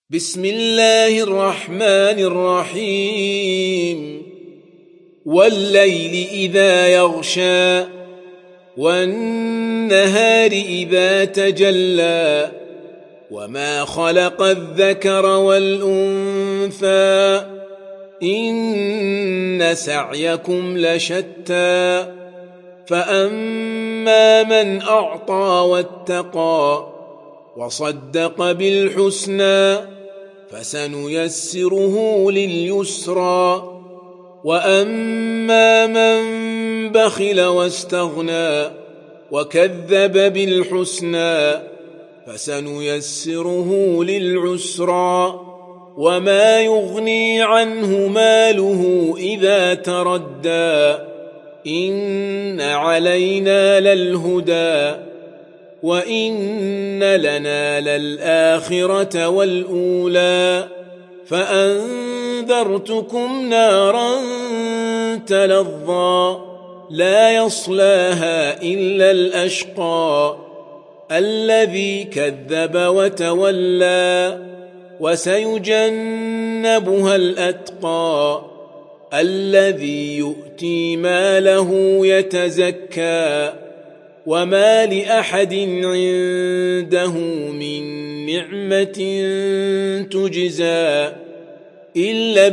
بسم الله الرحمن الرحيم والليل إذا يغشى والنهار إذا تجلى وما خلق الذكر والأنثى إن سعيكم لشتى فأما من أعطى واتقى وصدق بالحسنى فسنيسره لليسرى وأما من بخل واستغنى وكذب بالحسنى فسنيسره للعسرى وما يغني عنه ماله إذا تردى إن علينا للهدى وإن لنا للآخرة والأولى فأنذرتكم نارا تلظى لا يصلاها إلا الأشقى الذي كذب وتولى وسيجنبها الأتقى الذي يؤتي ماله يتزكى وما لأحد عنده من نعمة تجزى إلا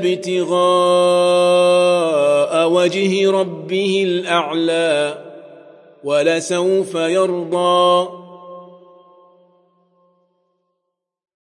ابتغاء وجه ربه الأعلى ولسوف يرضى